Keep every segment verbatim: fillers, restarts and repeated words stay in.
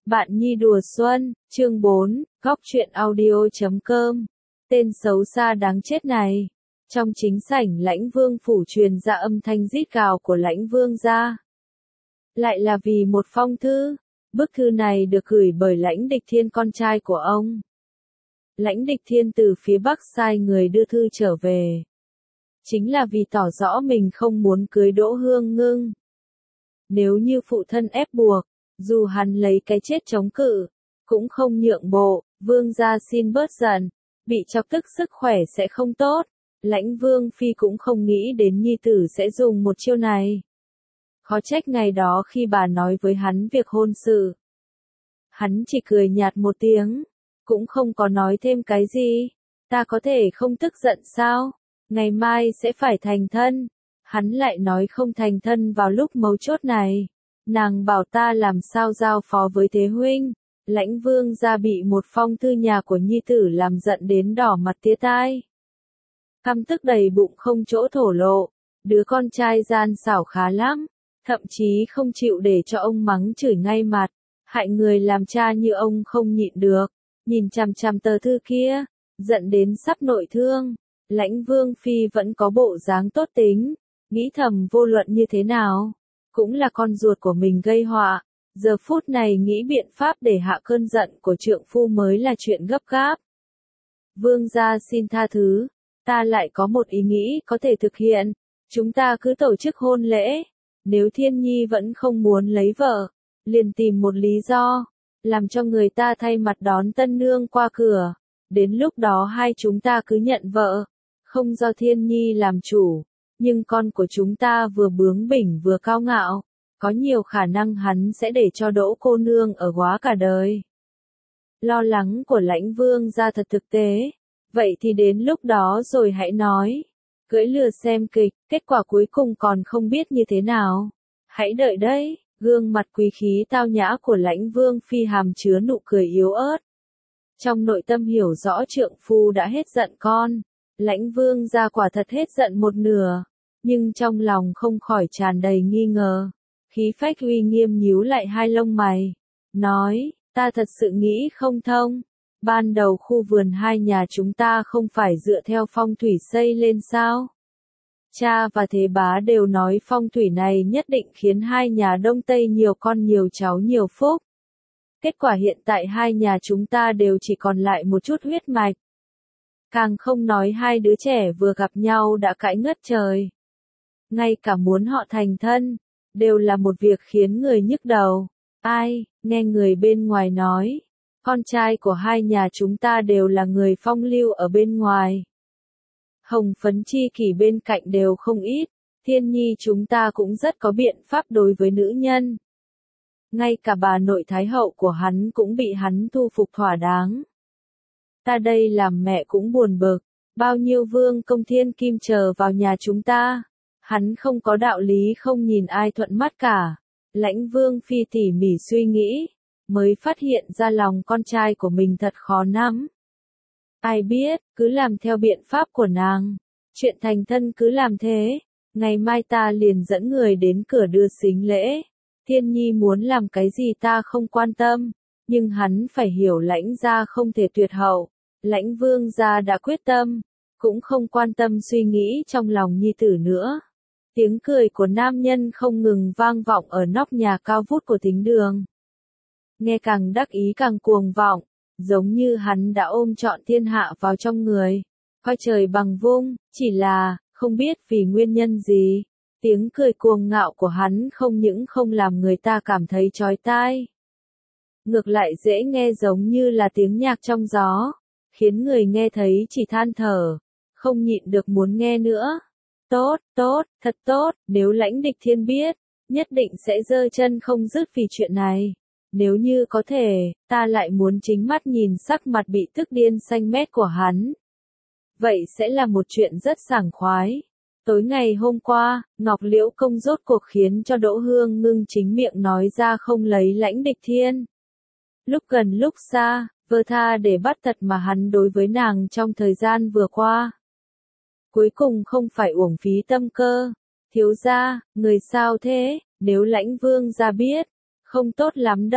Bạn Nhi đùa xuân, chương bốn, góc truyện audio chấm com. Tên xấu xa đáng chết này. Trong chính sảnh Lãnh Vương phủ truyền ra âm thanh rít gào của Lãnh Vương gia. Lại là vì một phong thư. Bức thư này được gửi bởi Lãnh Địch Thiên, con trai của ông. Lãnh Địch Thiên từ phía Bắc sai người đưa thư trở về. Chính là vì tỏ rõ mình không muốn cưới Đỗ Hương Ngưng. Nếu như phụ thân ép buộc, dù hắn lấy cái chết chống cự, cũng không nhượng bộ. Vương gia xin bớt giận, bị chọc tức sức khỏe sẽ không tốt. Lãnh Vương phi cũng không nghĩ đến nhi tử sẽ dùng một chiêu này. Khó trách ngày đó khi bà nói với hắn việc hôn sự, hắn chỉ cười nhạt một tiếng, cũng không có nói thêm cái gì. Ta có thể không tức giận sao? Ngày mai sẽ phải thành thân. Hắn lại nói không thành thân vào lúc mấu chốt này. Nàng bảo ta làm sao giao phó với Thế huynh. Lãnh Vương gia bị một phong thư nhà của nhi tử làm giận đến đỏ mặt tía tai. Căm tức đầy bụng không chỗ thổ lộ. Đứa con trai gian xảo khá lắm. Thậm chí không chịu để cho ông mắng chửi ngay mặt. Hại người làm cha như ông không nhịn được. Nhìn chằm chằm tờ thư kia, giận đến sắp nội thương. Lãnh Vương phi vẫn có bộ dáng tốt tính, nghĩ thầm vô luận như thế nào, cũng là con ruột của mình gây họa. Giờ phút này nghĩ biện pháp để hạ cơn giận của trượng phu mới là chuyện gấp gáp. Vương gia xin tha thứ, ta lại có một ý nghĩ có thể thực hiện. Chúng ta cứ tổ chức hôn lễ. Nếu Thiên Nhi vẫn không muốn lấy vợ, liền tìm một lý do, làm cho người ta thay mặt đón tân nương qua cửa. Đến lúc đó hai chúng ta cứ nhận vợ, không do Thiên Nhi làm chủ. Nhưng con của chúng ta vừa bướng bỉnh vừa cao ngạo, có nhiều khả năng hắn sẽ để cho Đỗ cô nương ở góa cả đời. Lo lắng của Lãnh Vương gia thật thực tế. Vậy thì đến lúc đó rồi hãy nói. Cưỡi lừa xem kịch, kết quả cuối cùng còn không biết như thế nào. Hãy đợi đấy. Gương mặt quý khí tao nhã của Lãnh Vương phi hàm chứa nụ cười yếu ớt. Trong nội tâm hiểu rõ trượng phu đã hết giận con. Lãnh Vương gia quả thật hết giận một nửa, nhưng trong lòng không khỏi tràn đầy nghi ngờ. Khí phách uy nghiêm nhíu lại hai lông mày, nói, ta thật sự nghĩ không thông. Ban đầu khu vườn hai nhà chúng ta không phải dựa theo phong thủy xây lên sao? Cha và Thế bá đều nói phong thủy này nhất định khiến hai nhà Đông Tây nhiều con nhiều cháu nhiều phúc. Kết quả hiện tại hai nhà chúng ta đều chỉ còn lại một chút huyết mạch. Càng không nói hai đứa trẻ vừa gặp nhau đã cãi ngất trời. Ngay cả muốn họ thành thân, đều là một việc khiến người nhức đầu. Ai, nghe người bên ngoài nói, con trai của hai nhà chúng ta đều là người phong lưu ở bên ngoài. Hồng phấn chi kỷ bên cạnh đều không ít, Thiên Nhi chúng ta cũng rất có biện pháp đối với nữ nhân. Ngay cả bà nội thái hậu của hắn cũng bị hắn thu phục thỏa đáng. Ta đây làm mẹ cũng buồn bực, bao nhiêu vương công thiên kim chờ vào nhà chúng ta, hắn không có đạo lý không nhìn ai thuận mắt cả. Lãnh Vương phi tỉ mỉ suy nghĩ, mới phát hiện ra lòng con trai của mình thật khó nắm. Ai biết, cứ làm theo biện pháp của nàng, chuyện thành thân cứ làm thế, ngày mai ta liền dẫn người đến cửa đưa sính lễ. Thiên Nhi muốn làm cái gì ta không quan tâm, nhưng hắn phải hiểu Lãnh gia không thể tuyệt hậu. Lãnh Vương gia đã quyết tâm, cũng không quan tâm suy nghĩ trong lòng nhi tử nữa. Tiếng cười của nam nhân không ngừng vang vọng ở nóc nhà cao vút của thính đường. Nghe càng đắc ý càng cuồng vọng, giống như hắn đã ôm trọn thiên hạ vào trong người, coi trời bằng vung. Chỉ là, không biết vì nguyên nhân gì, tiếng cười cuồng ngạo của hắn không những không làm người ta cảm thấy chói tai, ngược lại dễ nghe giống như là tiếng nhạc trong gió, khiến người nghe thấy chỉ than thở, không nhịn được muốn nghe nữa. Tốt, tốt, thật tốt, nếu Lãnh Địch Thiên biết, nhất định sẽ giơ chân không dứt vì chuyện này. Nếu như có thể, ta lại muốn chính mắt nhìn sắc mặt bị tức điên xanh mét của hắn. Vậy sẽ là một chuyện rất sảng khoái. Tối ngày hôm qua, Ngọc Liễu Công rốt cuộc khiến cho Đỗ Hương Ngưng chính miệng nói ra không lấy Lãnh Địch Thiên. Lúc gần lúc xa, vơ tha để bắt thật mà hắn đối với nàng trong thời gian vừa qua. Cuối cùng không phải uổng phí tâm cơ. Thiếu gia, người sao thế, nếu Lãnh Vương gia biết, không tốt lắm đâu.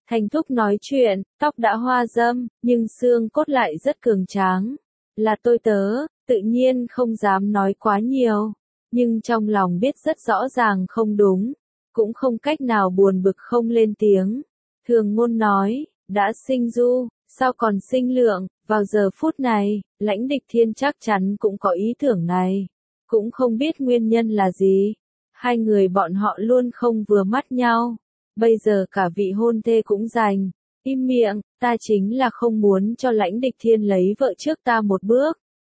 Thành thúc nói chuyện, tóc đã hoa râm, nhưng xương cốt lại rất cường tráng. Là tôi tớ, tự nhiên không dám nói quá nhiều, nhưng trong lòng biết rất rõ ràng không đúng, cũng không cách nào buồn bực không lên tiếng. Thường Ngôn nói, đã sinh du, sao còn sinh lượng, vào giờ phút này, Lãnh Địch Thiên chắc chắn cũng có ý tưởng này, cũng không biết nguyên nhân là gì. Hai người bọn họ luôn không vừa mắt nhau, bây giờ cả vị hôn thê cũng giành. Im miệng, ta chính là không muốn cho Lãnh Địch Thiên lấy vợ trước ta một bước.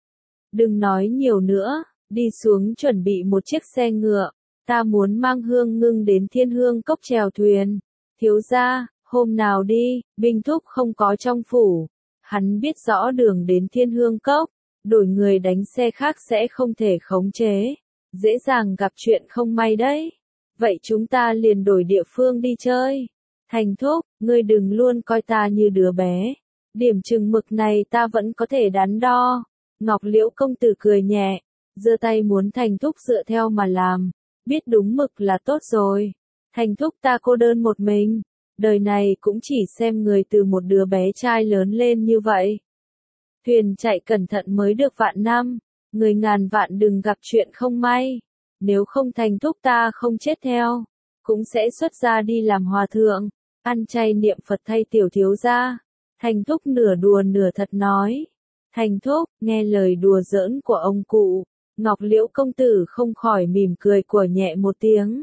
Đừng nói nhiều nữa, đi xuống chuẩn bị một chiếc xe ngựa, ta muốn mang Hương Ngưng đến Thiên Hương Cốc chèo thuyền. Thiếu gia, hôm nào đi, Binh Thúc không có trong phủ, hắn biết rõ đường đến Thiên Hương Cốc, đổi người đánh xe khác sẽ không thể khống chế, dễ dàng gặp chuyện không may đấy. Vậy chúng ta liền đổi địa phương đi chơi. Thành thúc, ngươi đừng luôn coi ta như đứa bé. Điểm chừng mực này ta vẫn có thể đắn đo. Ngọc Liễu công tử cười nhẹ, giơ tay muốn Thành thúc dựa theo mà làm. Biết đúng mực là tốt rồi. Thành thúc ta cô đơn một mình. Đời này cũng chỉ xem người từ một đứa bé trai lớn lên như vậy. Thuyền chạy cẩn thận mới được vạn năm. Người ngàn vạn đừng gặp chuyện không may. Nếu không Thành thúc ta không chết theo, cũng sẽ xuất gia đi làm hòa thượng, ăn chay niệm Phật thay tiểu thiếu gia. Thành thúc nửa đùa nửa thật nói. Thành thúc, nghe lời đùa giỡn của ông cụ, Ngọc Liễu công tử không khỏi mỉm cười của nhẹ một tiếng.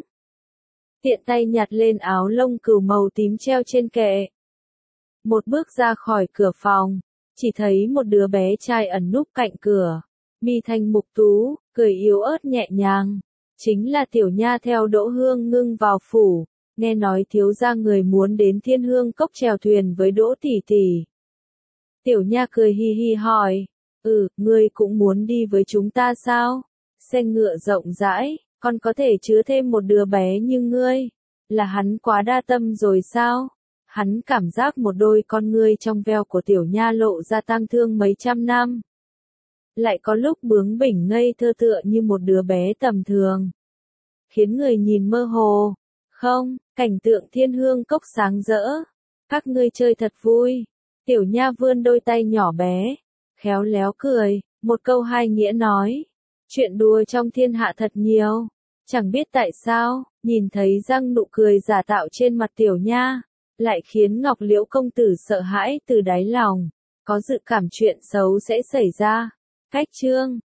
Tiện tay nhặt lên áo lông cừu màu tím treo trên kệ. Một bước ra khỏi cửa phòng, chỉ thấy một đứa bé trai ẩn núp cạnh cửa. Mi thanh mục tú, cười yếu ớt nhẹ nhàng. Chính là tiểu nha theo Đỗ Hương Ngưng vào phủ, nghe nói thiếu gia người muốn đến Thiên Hương Cốc chèo thuyền với Đỗ tỷ tỷ. Tiểu nha cười hi hi hỏi, ừ, ngươi cũng muốn đi với chúng ta sao? Xe ngựa rộng rãi, còn có thể chứa thêm một đứa bé như ngươi. Là hắn quá đa tâm rồi sao? Hắn cảm giác một đôi con ngươi trong veo của tiểu nha lộ ra tang thương mấy trăm năm. Lại có lúc bướng bỉnh ngây thơ tựa như một đứa bé tầm thường, khiến người nhìn mơ hồ. Không, cảnh tượng Thiên Hương Cốc sáng rỡ. Các ngươi chơi thật vui. Tiểu nha vươn đôi tay nhỏ bé, khéo léo cười, một câu hai nghĩa nói. Chuyện đùa trong thiên hạ thật nhiều. Chẳng biết tại sao, nhìn thấy răng nụ cười giả tạo trên mặt tiểu nha, lại khiến Ngọc Liễu công tử sợ hãi từ đáy lòng, có dự cảm chuyện xấu sẽ xảy ra. Cách chương